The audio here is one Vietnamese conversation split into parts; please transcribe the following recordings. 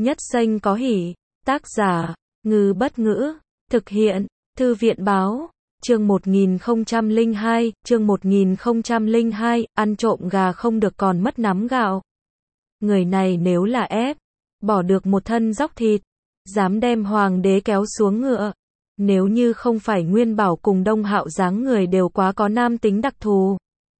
Nhất xanh có hỉ. Tác giả, Ngư Bất Ngữ. Thực hiện, Thư viện Báo. Chương 1002, chương 1002, ăn trộm gà không được còn mất nắm gạo. Người này nếu là ép, bỏ được một thân dóc thịt, dám đem hoàng đế kéo xuống ngựa. Nếu như không phải Nguyên Bảo cùng Đông Hạo dáng người đều quá có nam tính đặc thù.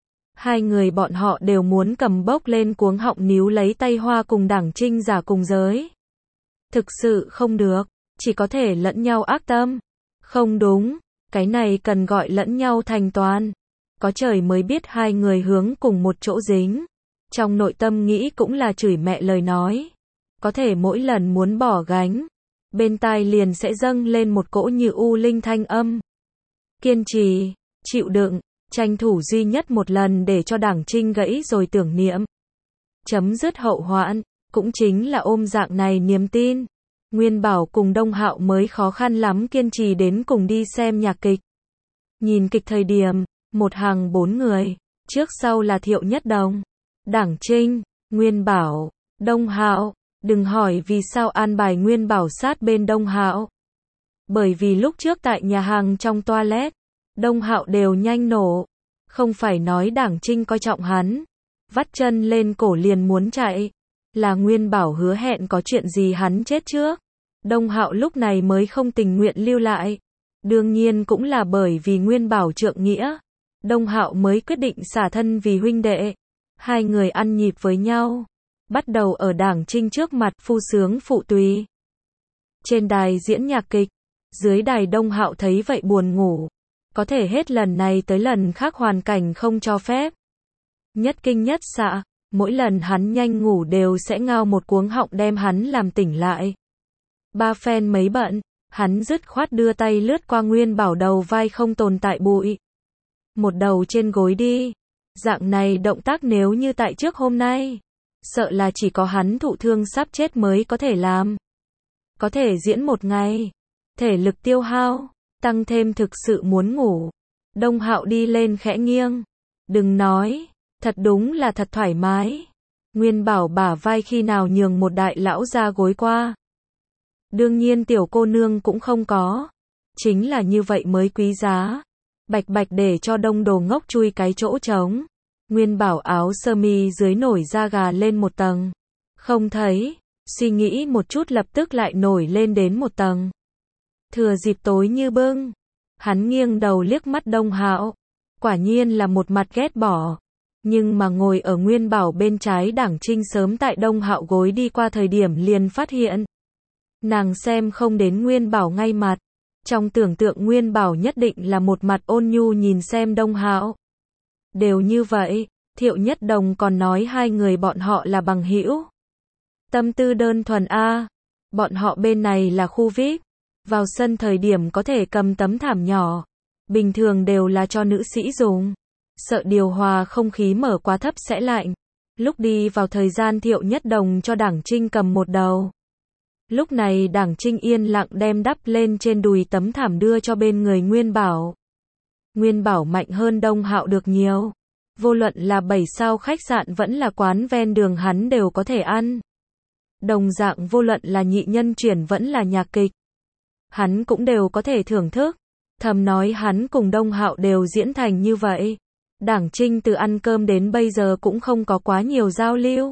Hai người bọn họ đều muốn cầm bốc lên cuống họng níu lấy tay Hoa cùng Đảng Trinh giả cùng giới. Thực sự không được, chỉ có thể lẫn nhau ác tâm. Không đúng, cái này cần gọi lẫn nhau thành toàn. Có trời mới biết hai người hướng cùng một chỗ dính. Trong nội tâm nghĩ cũng là chửi mẹ lời nói. Có thể mỗi lần muốn bỏ gánh, bên tai liền sẽ dâng lên một cỗ như u linh thanh âm. Kiên trì, chịu đựng, tranh thủ duy nhất một lần để cho Đảng Trinh gãy rồi tưởng niệm. Chấm dứt hậu hoạn, cũng chính là ôm dạng này niềm tin. Nguyên Bảo cùng Đông Hạo mới khó khăn lắm kiên trì đến cùng đi xem nhạc kịch. Nhìn kịch thời điểm, một hàng 4 người, trước sau là Thiệu Nhất Đồng, Đảng Trinh, Nguyên Bảo, Đông Hạo. Đừng hỏi vì sao an bài Nguyên Bảo sát bên Đông Hạo. Bởi vì lúc trước tại nhà hàng trong toilet, Đông Hạo đều nhanh nổ. Không phải nói Đảng Trinh coi trọng hắn, vắt chân lên cổ liền muốn chạy. Là Nguyên Bảo hứa hẹn có chuyện gì hắn chết trước. Đông Hạo lúc này mới không tình nguyện lưu lại. Đương nhiên cũng là bởi vì Nguyên Bảo trượng nghĩa. Đông Hạo mới quyết định xả thân vì huynh đệ. Hai người ăn nhịp với nhau. Bắt đầu ở Đảng Trinh trước mặt phu sướng phụ tùy. Trên đài diễn nhạc kịch, dưới đài Đông Hạo thấy vậy buồn ngủ. Có thể hết lần này tới lần khác hoàn cảnh không cho phép. Nhất kinh nhất xạ, mỗi lần hắn nhanh ngủ đều sẽ ngao một cuống họng đem hắn làm tỉnh lại. Ba phen mấy bận, hắn dứt khoát đưa tay lướt qua Nguyên Bảo đầu vai không tồn tại bụi. Một đầu trên gối đi. Dạng này động tác nếu như tại trước hôm nay, sợ là chỉ có hắn thụ thương sắp chết mới có thể làm. Có thể diễn một ngày, thể lực tiêu hao, tăng thêm thực sự muốn ngủ. Đông Hạo đi lên khẽ nghiêng. Đừng nói, thật đúng là thật thoải mái. Nguyên Bảo bả vai khi nào nhường một đại lão ra gối qua. Đương nhiên tiểu cô nương cũng không có. Chính là như vậy mới quý giá. Bạch bạch để cho Đông Đồ Ngốc chui cái chỗ trống. Nguyên Bảo áo sơ mi dưới nổi da gà lên một tầng. Không thấy, suy nghĩ một chút lập tức lại nổi lên đến một tầng. Thừa dịp tối như bưng, hắn nghiêng đầu liếc mắt Đông Hạo. Quả nhiên là một mặt ghét bỏ. Nhưng mà ngồi ở Nguyên Bảo bên trái Đảng Trinh sớm tại Đông Hạo gối đi qua thời điểm liền phát hiện. Nàng xem không đến Nguyên Bảo ngay mặt. Trong tưởng tượng Nguyên Bảo nhất định là một mặt ôn nhu nhìn xem Đông Hạo. Đều như vậy, Thiệu Nhất Đồng còn nói hai người bọn họ là bằng hữu. Tâm tư đơn thuần a. Bọn họ bên này là khu VIP, vào sân thời điểm có thể cầm tấm thảm nhỏ, bình thường đều là cho nữ sĩ dùng. Sợ điều hòa không khí mở quá thấp sẽ lạnh. Lúc đi vào thời gian Thiệu Nhất Đồng cho Đảng Trinh cầm một đầu. Lúc này Đảng Trinh yên lặng đem đắp lên trên đùi tấm thảm đưa cho bên người Nguyên Bảo. Nguyên Bảo mạnh hơn Đông Hạo được nhiều. Vô luận là 7 sao khách sạn vẫn là quán ven đường hắn đều có thể ăn. Đồng dạng vô luận là nhị nhân chuyển vẫn là nhạc kịch, hắn cũng đều có thể thưởng thức. Thầm nói hắn cùng Đông Hạo đều diễn thành như vậy. Đảng Trinh từ ăn cơm đến bây giờ cũng không có quá nhiều giao lưu.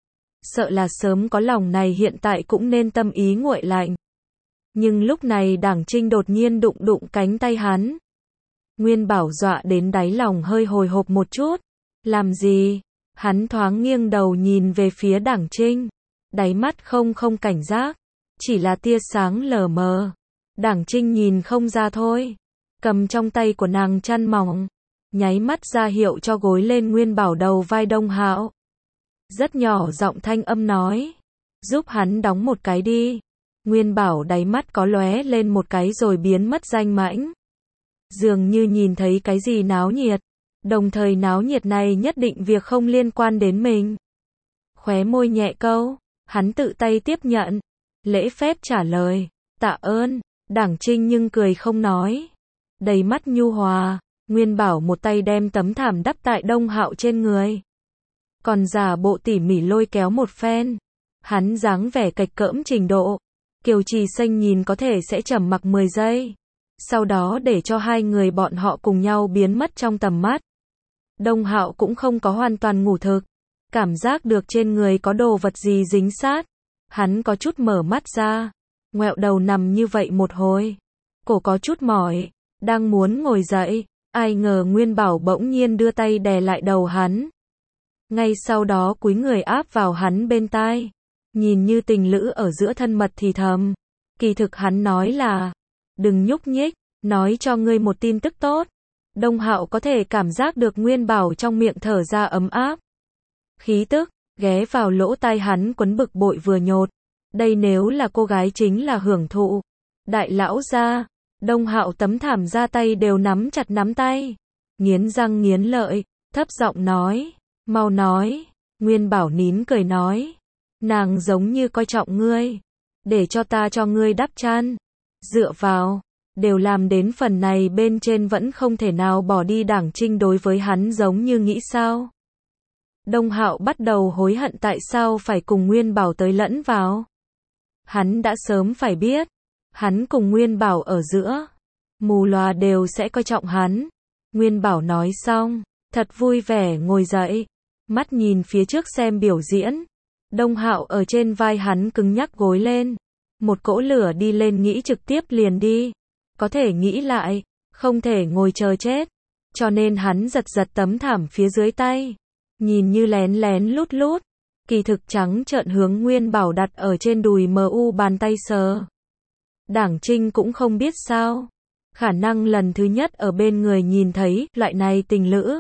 Sợ là sớm có lòng này hiện tại cũng nên tâm ý nguội lạnh. Nhưng lúc này Đảng Trinh đột nhiên đụng cánh tay hắn. Nguyên Bảo dọa đến đáy lòng hơi hồi hộp một chút. Làm gì? Hắn thoáng nghiêng đầu nhìn về phía Đảng Trinh. Đáy mắt không cảnh giác. Chỉ là tia sáng lờ mờ. Đảng Trinh nhìn không ra thôi. Cầm trong tay của nàng chăn mỏng. Nháy mắt ra hiệu cho gối lên Nguyên Bảo đầu vai Đông Hạo. Rất nhỏ giọng thanh âm nói. Giúp hắn đóng một cái đi. Nguyên Bảo đáy mắt có lóe lên một cái rồi biến mất danh mãnh. Dường như nhìn thấy cái gì náo nhiệt. Đồng thời náo nhiệt này nhất định việc không liên quan đến mình. Khóe môi nhẹ câu. Hắn tự tay tiếp nhận. Lễ phép trả lời. Tạ ơn. Đảng Trinh nhưng cười không nói. Đầy mắt nhu hòa. Nguyên Bảo một tay đem tấm thảm đắp tại Đông Hạo trên người. Còn giả bộ tỉ mỉ lôi kéo một phen. Hắn dáng vẻ cạch cỡm trình độ. Kiều Trì Xanh nhìn có thể sẽ trầm mặc 10 giây. Sau đó để cho hai người bọn họ cùng nhau biến mất trong tầm mắt. Đông Hạo cũng không có hoàn toàn ngủ thực. Cảm giác được trên người có đồ vật gì dính sát. Hắn có chút mở mắt ra. Ngoẹo đầu nằm như vậy một hồi. Cổ có chút mỏi. Đang muốn ngồi dậy. Ai ngờ Nguyên Bảo bỗng nhiên đưa tay đè lại đầu hắn. Ngay sau đó cúi người áp vào hắn bên tai. Nhìn như tình lữ ở giữa thân mật thì thầm. Kỳ thực hắn nói là, đừng nhúc nhích, nói cho ngươi một tin tức tốt. Đông Hạo có thể cảm giác được Nguyên Bảo trong miệng thở ra ấm áp. Khí tức, ghé vào lỗ tai hắn quấn bực bội vừa nhột. Đây nếu là cô gái chính là hưởng thụ. Đại lão gia, Đông Hạo tấm thảm ra tay đều nắm chặt nắm tay. Nghiến răng nghiến lợi, thấp giọng nói, mau nói. Nguyên Bảo nín cười nói. Nàng giống như coi trọng ngươi. Để cho ta cho ngươi đắp chăn. Dựa vào, đều làm đến phần này bên trên vẫn không thể nào bỏ đi Đảng Trinh đối với hắn giống như nghĩ sao. Đông Hạo bắt đầu hối hận tại sao phải cùng Nguyên Bảo tới lẫn vào. Hắn đã sớm phải biết. Hắn cùng Nguyên Bảo ở giữa. Mù lòa đều sẽ coi trọng hắn. Nguyên Bảo nói xong. Thật vui vẻ ngồi dậy. Mắt nhìn phía trước xem biểu diễn. Đông Hạo ở trên vai hắn cứng nhắc gối lên. Một cỗ lửa đi lên nghĩ trực tiếp liền đi. Có thể nghĩ lại. Không thể ngồi chờ chết. Cho nên hắn giật giật tấm thảm phía dưới tay. Nhìn như lén lén lút lút. Kỳ thực trắng trợn hướng Nguyên Bảo đặt ở trên đùi mu bàn tay sờ. Đảng Trinh cũng không biết sao. Khả năng lần thứ nhất ở bên người nhìn thấy loại này tình lữ.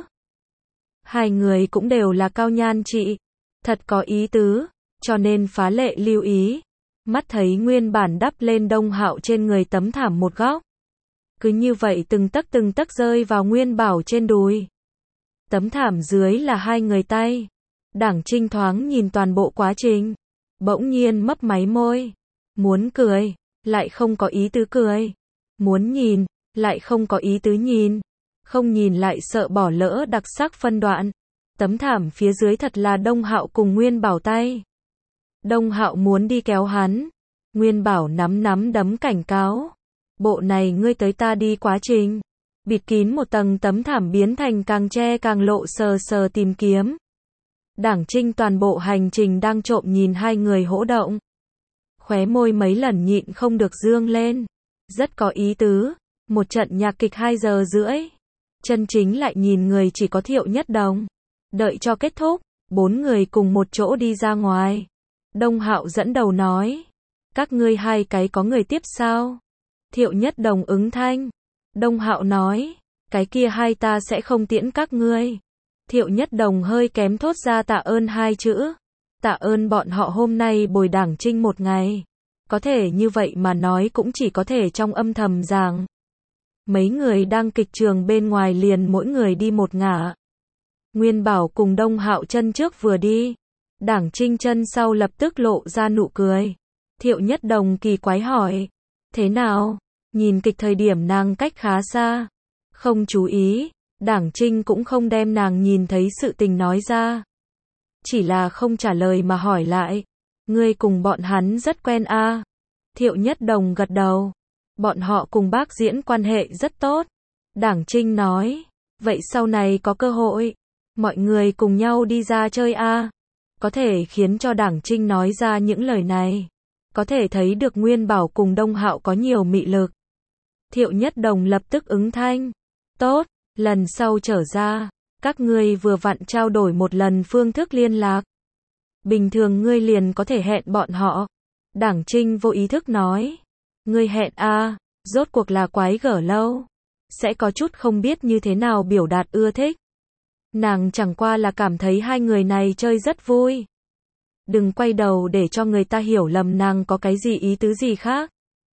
Hai người cũng đều là cao nhan trị. Thật có ý tứ. Cho nên phá lệ lưu ý. Mắt thấy nguyên bản đắp lên Đông Hạo trên người tấm thảm một góc. Cứ như vậy từng tấc rơi vào Nguyên Bảo trên đùi. Tấm thảm dưới là hai người tay. Đảng Trinh thoáng nhìn toàn bộ quá trình. Bỗng nhiên mấp máy môi. Muốn cười, lại không có ý tứ cười. Muốn nhìn, lại không có ý tứ nhìn. Không nhìn lại sợ bỏ lỡ đặc sắc phân đoạn. Tấm thảm phía dưới thật là Đông Hạo cùng Nguyên Bảo tay. Đông Hạo muốn đi kéo hắn. Nguyên Bảo nắm đấm cảnh cáo. Bộ này ngươi tới ta đi quá trình. Bịt kín một tầng tấm thảm biến thành càng che càng lộ sờ tìm kiếm. Đảng Trinh toàn bộ hành trình đang trộm nhìn hai người hỗ động. Khóe môi mấy lần nhịn không được dương lên. Rất có ý tứ. Một trận nhạc kịch 2 giờ rưỡi. Chân chính lại nhìn người chỉ có Thiệu Nhất Đồng. Đợi cho kết thúc, 4 người cùng một chỗ đi ra ngoài. Đông Hạo dẫn đầu nói. Các ngươi hai cái có người tiếp sao? Thiệu Nhất Đồng ứng thanh. Đông Hạo nói. Cái kia hai ta sẽ không tiễn các ngươi. Thiệu Nhất Đồng hơi kém thốt ra tạ ơn 2 chữ. Tạ ơn bọn họ hôm nay bồi Đảng Trinh một ngày. Có thể như vậy mà nói cũng chỉ có thể trong âm thầm rằng. Mấy người đang kịch trường bên ngoài liền mỗi người đi một ngả. Nguyên Bảo cùng Đông Hạo chân trước vừa đi. Đảng Trinh chân sau lập tức lộ ra nụ cười. Thiệu Nhất Đồng kỳ quái hỏi. Thế nào? Nhìn kịch thời điểm nàng cách khá xa. Không chú ý. Đảng Trinh cũng không đem nàng nhìn thấy sự tình nói ra. Chỉ là không trả lời mà hỏi lại. Ngươi cùng bọn hắn rất quen a? Thiệu Nhất Đồng gật đầu. Bọn họ cùng bác diễn quan hệ rất tốt. Đảng Trinh nói. Vậy sau này có cơ hội. Mọi người cùng nhau đi ra chơi a? Có thể khiến cho Đảng Trinh nói ra những lời này. Có thể thấy được Nguyên Bảo cùng Đông Hạo có nhiều mị lực. Thiệu Nhất Đồng lập tức ứng thanh. Tốt, lần sau trở ra. Các ngươi vừa vặn trao đổi một lần phương thức liên lạc. Bình thường ngươi liền có thể hẹn bọn họ. Đảng Trinh vô ý thức nói. Ngươi hẹn a? Rốt cuộc là quái gở lâu. Sẽ có chút không biết như thế nào biểu đạt ưa thích. Nàng chẳng qua là cảm thấy hai người này chơi rất vui. Đừng quay đầu để cho người ta hiểu lầm nàng có cái gì ý tứ gì khác.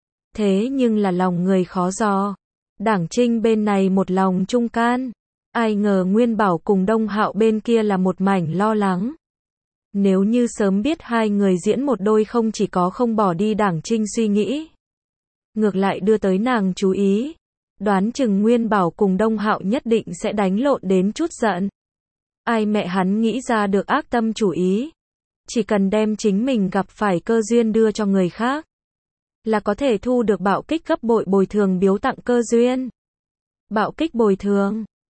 Thế nhưng là lòng người khó dò. Đảng Trinh bên này một lòng trung can. Ai ngờ Nguyên Bảo cùng Đông Hạo bên kia là một mảnh lo lắng. Nếu như sớm biết hai người diễn một đôi không chỉ có không bỏ đi Đảng Trinh suy nghĩ. Ngược lại đưa tới nàng chú ý. Đoán chừng Nguyên Bảo cùng Đông Hạo nhất định sẽ đánh lộn đến chút giận. Ai mẹ hắn nghĩ ra được ác tâm chủ ý. chỉ cần đem chính mình gặp phải cơ duyên đưa cho người khác, là có thể thu được bạo kích gấp bội bồi thường biếu tặng cơ duyên. Bạo kích bồi thường